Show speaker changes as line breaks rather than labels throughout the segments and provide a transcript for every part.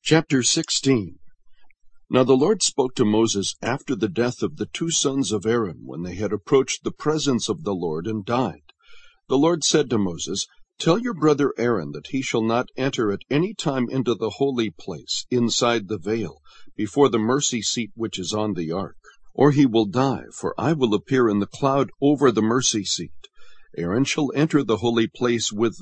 Chapter 16. Now the Lord spoke to Moses after the death of the two sons of Aaron, when they had approached the presence of the Lord and died. The Lord said to Moses, Tell your brother Aaron that he shall not enter at any time into the holy place, inside the veil, before the mercy seat which is on the ark. Or he will die, for I will appear in the cloud over the mercy seat. Aaron shall enter the holy place with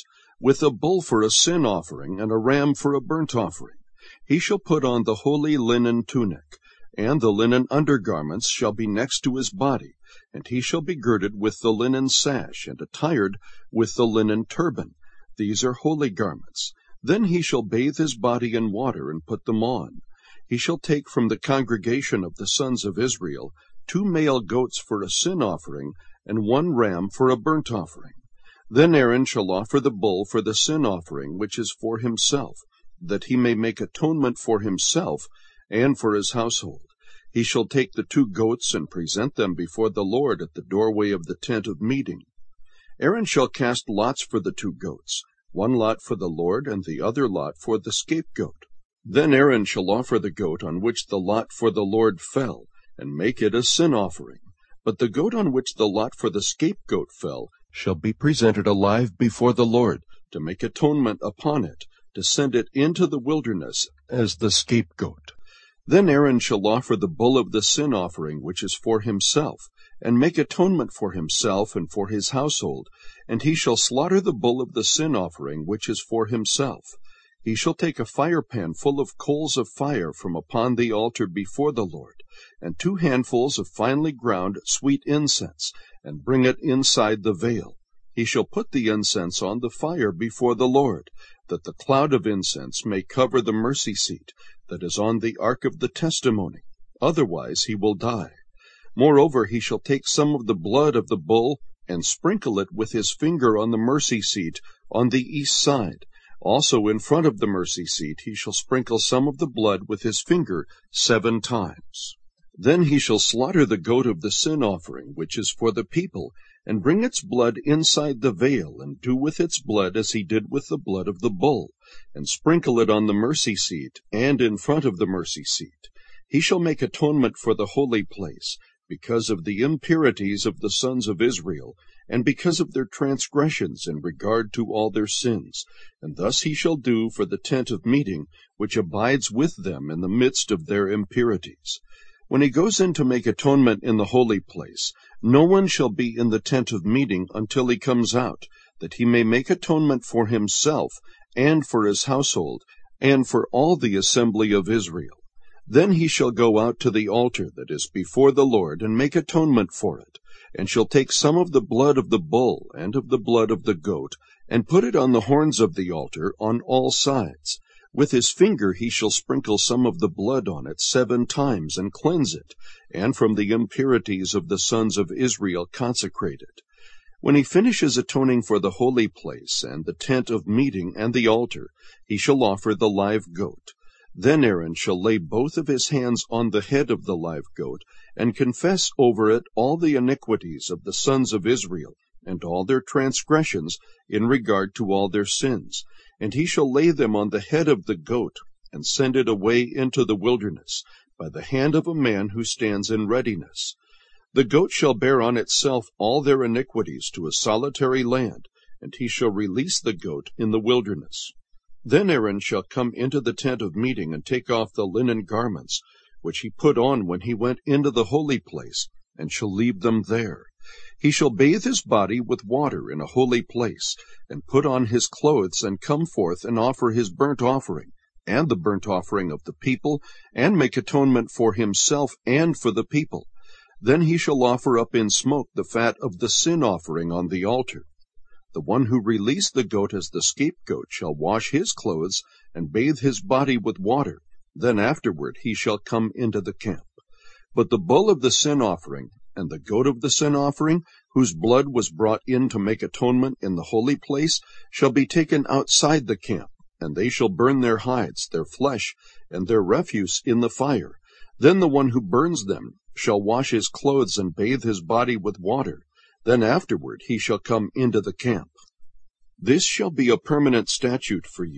a bull for a sin offering, and a ram for a burnt offering. He shall put on the holy linen tunic, and the linen undergarments shall be next to his body, and he shall be girded with the linen sash, and attired with the linen turban. These are holy garments. Then he shall bathe his body in water, and put them on. He shall take from the congregation of the sons of Israel 2 male goats for a sin offering, and 1 ram for a burnt offering. Then Aaron shall offer the bull for the sin offering, which is for himself, that he may make atonement for himself and for his household. He shall take the 2 goats and present them before the Lord at the doorway of the tent of meeting. Aaron shall cast lots for the 2 goats, 1 lot for the Lord, and the other lot for the scapegoat. Then Aaron shall offer the goat on which the lot for the Lord fell, and make it a sin offering. But the goat on which the lot for the scapegoat fell shall be presented alive before the Lord, to make atonement upon it, to send it into the wilderness as the scapegoat. Then Aaron shall offer the bull of the sin offering, which is for himself, and make atonement for himself and for his household, and he shall slaughter the bull of the sin offering, which is for himself. He shall take a firepan full of coals of fire from upon the altar before the Lord, and 2 handfuls of finely ground sweet incense, and bring it inside the veil. He shall put the incense on the fire before the Lord, that the cloud of incense may cover the mercy seat that is on the ark of the testimony. Otherwise he will die. Moreover, he shall take some of the blood of the bull and sprinkle it with his finger on the mercy seat on the east side. Also in front of the mercy seat he shall sprinkle some of the blood with his finger 7 times. Then he shall slaughter the goat of the sin offering, which is for the people, and bring its blood inside the veil, and do with its blood as he did with the blood of the bull, and sprinkle it on the mercy seat, and in front of the mercy seat. He shall make atonement for the holy place, because of the impurities of the sons of Israel, and because of their transgressions in regard to all their sins. And thus he shall do for the tent of meeting, which abides with them in the midst of their impurities. When he goes in to make atonement in the holy place, no one shall be in the tent of meeting until he comes out, that he may make atonement for himself, and for his household, and for all the assembly of Israel. Then he shall go out to the altar that is before the Lord, and make atonement for it, and shall take some of the blood of the bull and of the blood of the goat, and put it on the horns of the altar on all sides. With his finger he shall sprinkle some of the blood on it 7 times, and cleanse it, and from the impurities of the sons of Israel consecrate it. When he finishes atoning for the holy place, and the tent of meeting, and the altar, he shall offer the live goat. Then Aaron shall lay both of his hands on the head of the live goat, and confess over it all the iniquities of the sons of Israel, and all their transgressions in regard to all their sins. And he shall lay them on the head of the goat, and send it away into the wilderness, by the hand of a man who stands in readiness. The goat shall bear on itself all their iniquities to a solitary land, and he shall release the goat in the wilderness. Then Aaron shall come into the tent of meeting, and take off the linen garments, which he put on when he went into the holy place, and shall leave them there. He shall bathe his body with water in a holy place, and put on his clothes, and come forth and offer his burnt offering, and the burnt offering of the people, and make atonement for himself and for the people. Then he shall offer up in smoke the fat of the sin offering on the altar. The one who released the goat as the scapegoat shall wash his clothes, and bathe his body with water. Then afterward he shall come into the camp. But the bull of the sin offering, and the goat of the sin offering, whose blood was brought in to make atonement in the holy place, shall be taken outside the camp, and they shall burn their hides, their flesh, and their refuse in the fire. Then the one who burns them shall wash his clothes and bathe his body with water. Then afterward he shall come into the camp. This shall be a permanent statute for you.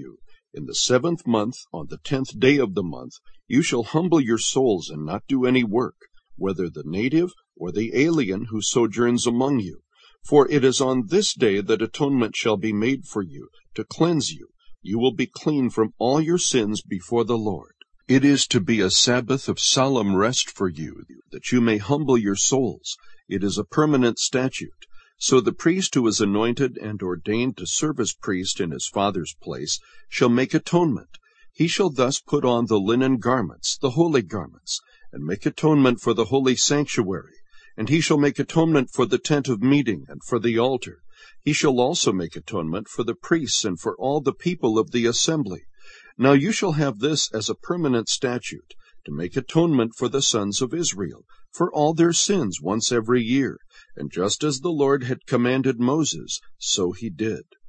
In the 7th month, on the 10th day of the month, you shall humble your souls and not do any work, whether the native or the alien who sojourns among you. For it is on this day that atonement shall be made for you, to cleanse you. You will be clean from all your sins before the Lord. It is to be a Sabbath of solemn rest for you, that you may humble your souls. It is a permanent statute. So the priest who is anointed and ordained to serve as priest in his father's place shall make atonement. He shall thus put on the linen garments, the holy garments, and make atonement for the holy sanctuary. And he shall make atonement for the tent of meeting and for the altar. He shall also make atonement for the priests and for all the people of the assembly. Now you shall have this as a permanent statute, to make atonement for the sons of Israel, for all their sins once every year. And just as the Lord had commanded Moses, so he did.